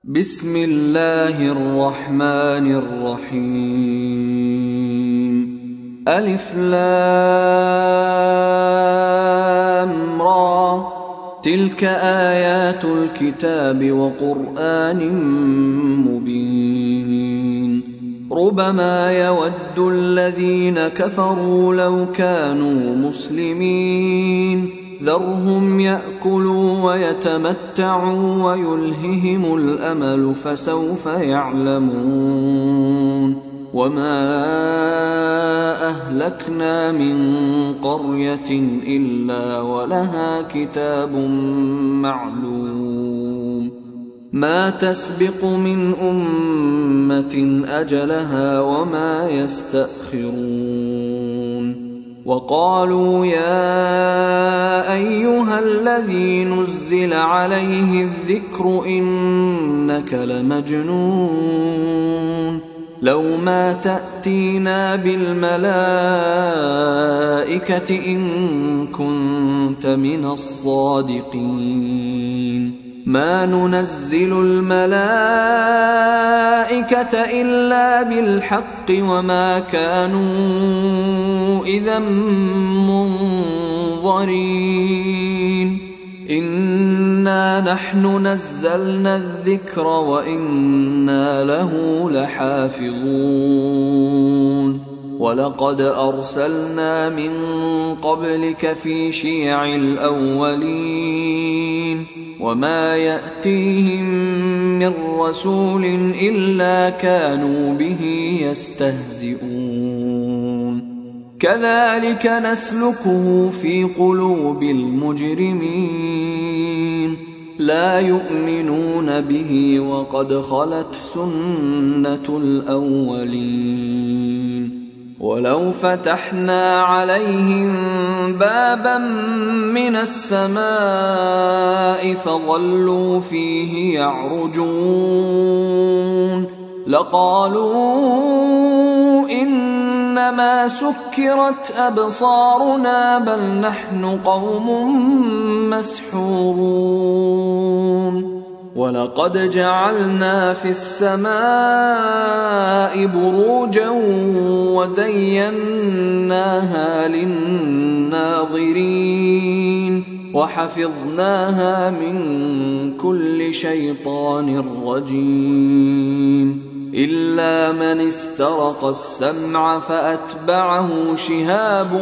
بسم الله الرحمن الرحيم. ألف لام را، تلك آيات الكتاب وقرآن مبين. ربما يود الذين كفروا لو كانوا مسلمين، ذرهم يأكلوا ويتمتعوا ويلههم الأمل فسوف يعلمون. وما أهلكنا من قرية إلا ولها كتاب معلوم، ما تسبق من أمة أجلها وما يستأخرون. وقالوا يا أيها الذي نزل عليه الذكر إنك لمجنون، لو ما تأتينا بالملائكة إن كنت من الصادقين. ما ننزل الملائكة إلا بالحق وما كانوا إذا منظرين. إنا نحن نزلنا الذكر وإنا له لحافظون. ولقد أرسلنا من قبلك في شيع الأولين، وما يأتيهم من رسول إلا كانوا به يستهزئون. كذلك نسلكه في قلوب المجرمين، لا يؤمنون به وقد خلت سنة الأولين. ولو فتحنا عليهم بابا من السماء فظلوا فيه يعرجون لقالوا إنما سكرت أبصارنا بل نحن قوم مسحورون. ولقد جعلنا في السماء بروجا وزيناها للناظرين وحفظناها من كل شيطان رجيم، إلا من استرق السمع فأتبعه شهاب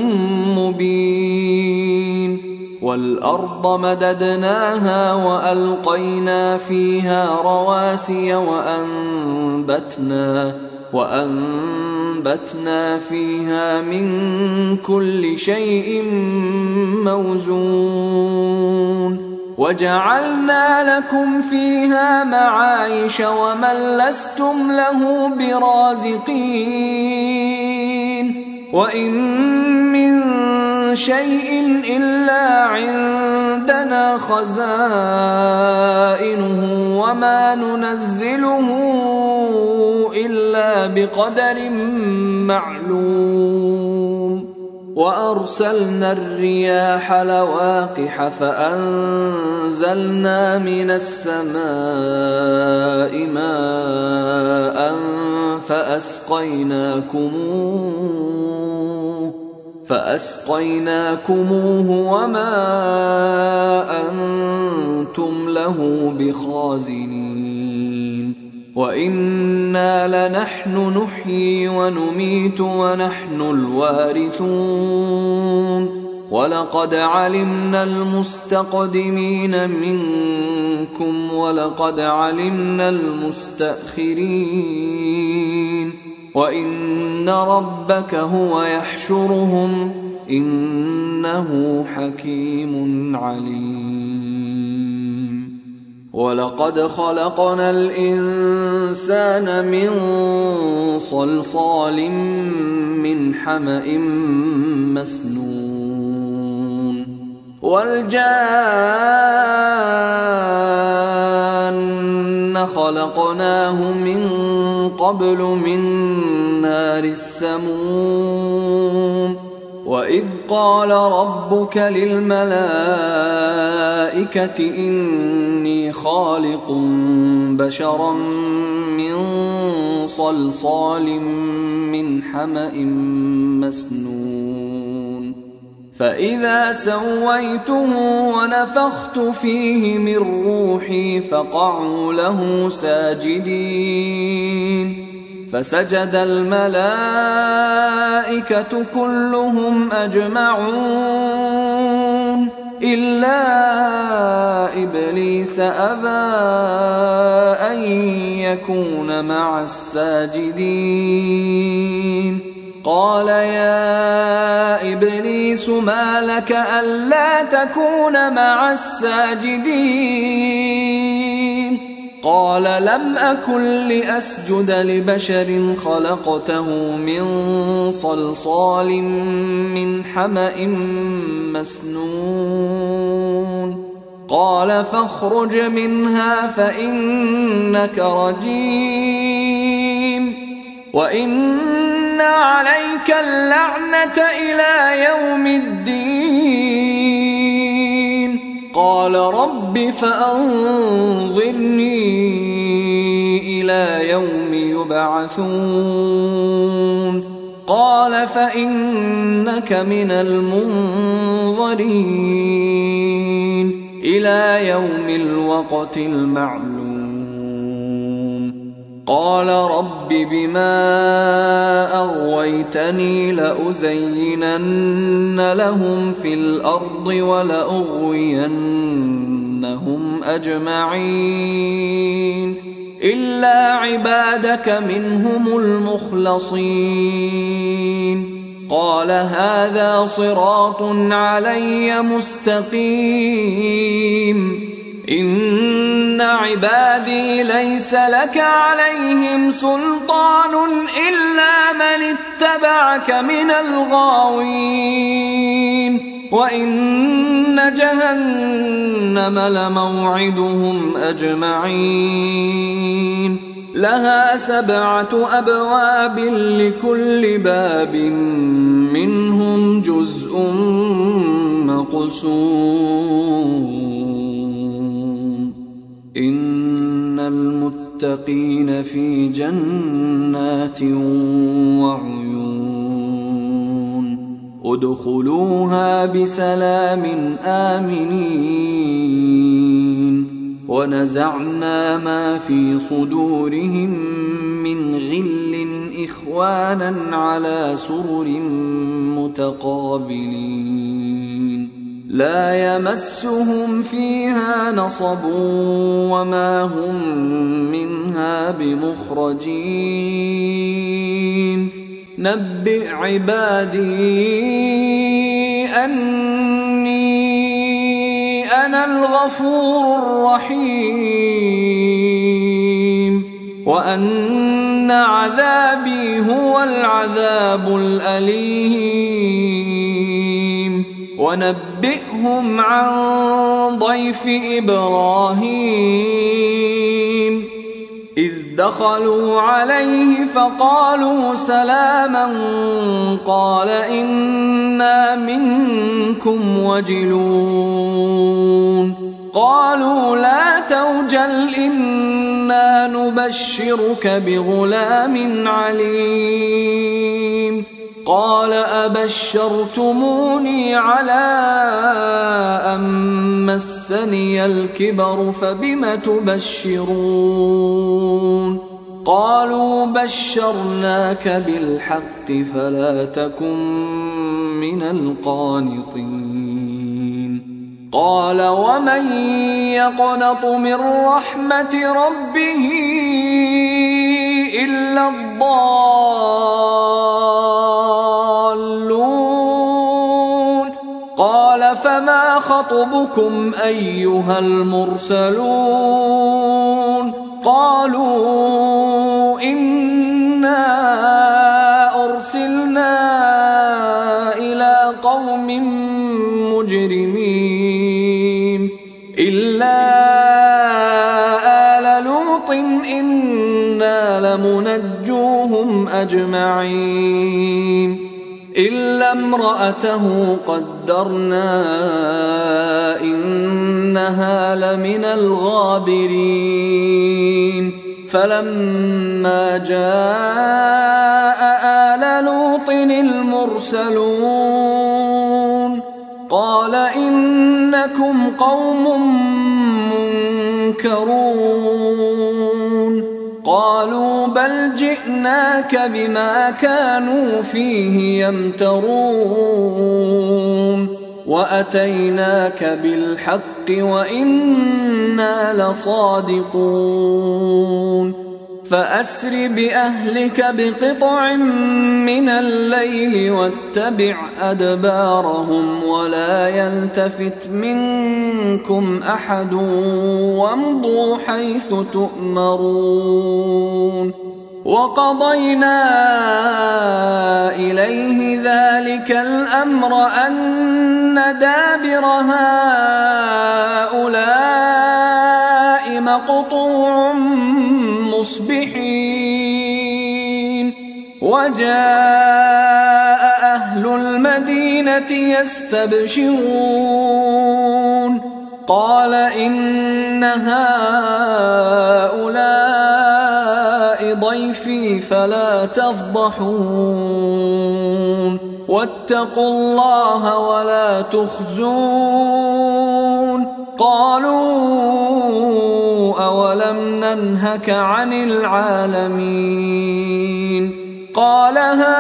مبين. والأرض مددناها وألقينا فيها رواسي وأنبتنا فيها من كل شيء موزون. وجعلنا لكم فيها معايش ومن لستم له برازقين. وإن من شيء إلا عندنا خزائنه وما ننزله إلا بقدر معلوم. وأرسلنا الرياح لواقح فأنزلنا من السماء ماء فأسقيناكموه وما أنتم له بخازنين. وإنا لنحن نحيي ونميت ونحن الوارثون. ولقد علمنا المستقدمين منكم ولقد علمنا المستأخرين. وإن ربك هو يحشرهم إنه حكيم عليم. ولقد خلقنا الإنسان من صلصال من حمأ مسنون. والجان خلقناه من قبل من نار السموم. وإذ قال ربك للملائكة إني خالق بشرا من صلصال من حمأ مسنون فإذا سويته ونفخت فيه من روحي فقعوا له ساجدين فسجد الملائكة كلهم أجمعون إلا إبليس أبى أن يكون مع الساجدين قال يا إبليس ما لك ألا تكون مع الساجدين قال لم أكن لأسجد لبشر خلقته من صلصال من حمأ مسنون قال فاخرج منها فإنك رجيم وإن عليك اللعنة إلى يوم الدين قال رب فأنظرني إلى يوم يبعثون قال فإنك من المنظرين إلى يوم الوقت المعلوم قال رب بما أغويتني لأزينن لهم في الأرض ولأغوينهم أجمعين إلا عبادك منهم المخلصين قال هذا صراط علي مستقيم إن عبادي ليس لك عليهم سلطان إلا من اتبعك من الغاوين وإن جهنم لموعدهم أجمعين لها 7 أبواب لكل باب منهم جزء مقسوم إن المتقين في جنات وعيون ادخلوها بسلام آمنين ونزعنا ما في صدورهم من غل إخوانا على سرر متقابلين لا يمسهم فيها نصب وما هم منها بمخرجين نبئ عبادي أني أنا الغفور الرحيم وأن عذابي هو العذاب الأليم ونبئهم عن ضيف إبراهيم إذ دخلوا عليه فقالوا سلاما قال إنا منكم وجلون قالوا لا توجل إنا نبشرك بغلام عليم قال أبشرتموني على أن مسني الكبر فبم تبشرون قالوا بشرناك بالحق فلا تكن من القانطين قال ومن يقنط من رحمة ربه إلا الضالون قال فما خطبكم أيها المرسلون قالوا إنا أرسلنا إلى قوم مجرمين إلا آل لوط إنا لمنجوهم أجمعين إلا امرأته قدرنا إنها لمن الغابرين فلما جاء آل لوط المرسلون قال إنكم قوم منكرون قالوا بل جئناك بما كانوا فيه يمترون وأتيناك بالحق وإنا لصادقون فأسر بأهلك بقطع من الليل واتبع أدبارهم ولا يلتفت منكم أحد وامضوا حيث تؤمرون وقضينا إليه ذلك الأمر أن دابر هؤلاء مقطوع مصبحين وجاء أهل المدينة يستبشرون قال إن هؤلاء ضيفي فلا تفضحون واتقوا الله ولا تخزون قالوا أولم ننهك عن العالمين قال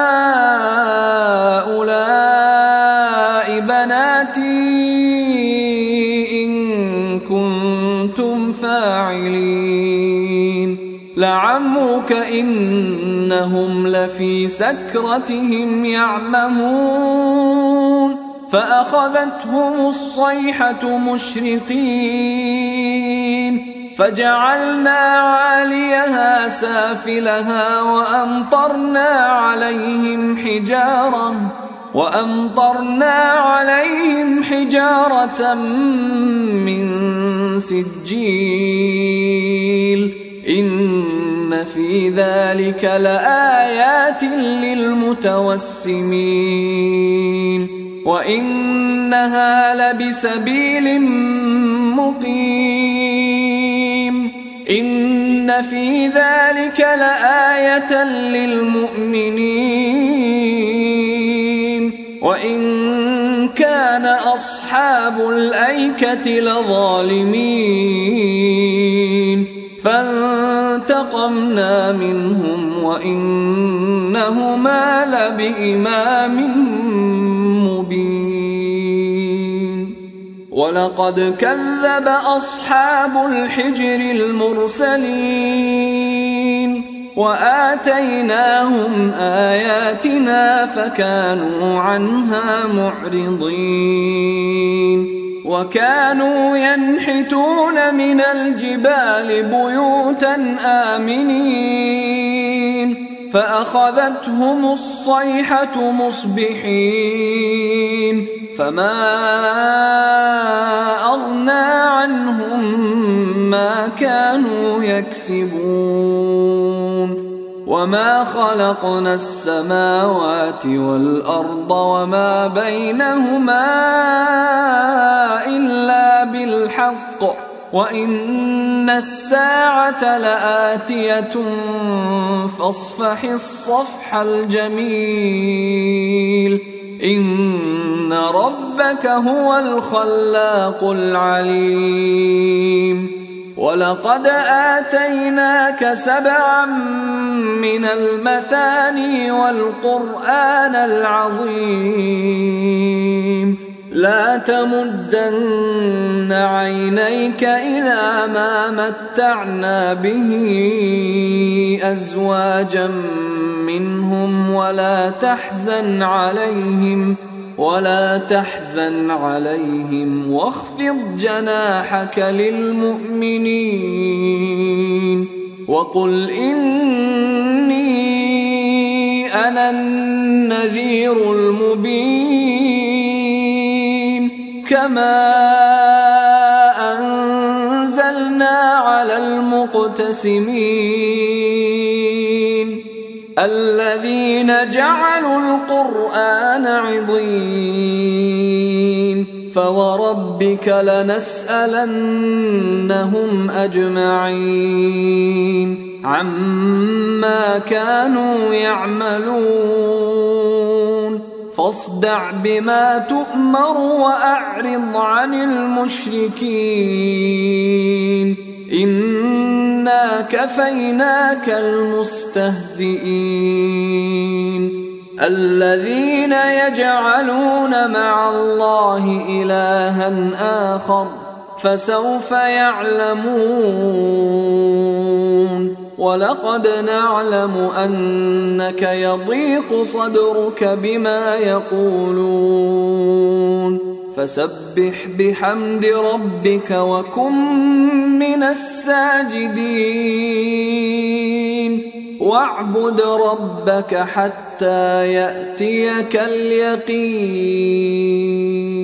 هؤلاء بناتي إن كنتم فاعلين لعمرك إنهم لفي سكرتهم يعمهون فأخذتهم الصيحة مشرقين فجعلنا عاليها سافلها وأمطرنا عليهم حجارة من سجيل إن في ذلك لآيات للمتوسمين وإنها لبسبيل مقيم إن في ذلك لآية للمؤمنين وإن كان أصحاب الأيكة لظالمين فانتقمنا منهم وإنهما لبإمام مبين ولقد كذب أصحاب الحجر المرسلين وآتيناهم آياتنا فكانوا عنها معرضين وكانوا ينحتون من الجبال بيوتا آمنين فأخذتهم الصيحة مصبحين فما أغنى عنهم ما كانوا يكسبون وما خلقنا السماوات والأرض وما بينهما إلا بالحق وإن الساعة لآتية فاصفح الصفح الجميل إن ربك هو الخلاق العليم ولقد آتيناك 7 من المثاني والقرآن العظيم لا تمدن عينيك إلى ما متعنا به أزواجا منهم ولا تحزن عليهم واخفض جناحك للمؤمنين وقل إني أنا النذير المبين كما أنزلنا على المقتسمين الذين جعلوا القرآن عضين فوربك لنسألنهم أجمعين عما كانوا يعملون فاصدع بما تؤمر وأعرض عن المشركين إنا كفيناك المستهزئين الذين يجعلون مع الله إلها آخر فسوف يعلمون ولقد نعلم أنك يضيق صدرك بما يقولون فسبح بحمد ربك وكن من الساجدين واعبد ربك حتى يأتيك اليقين.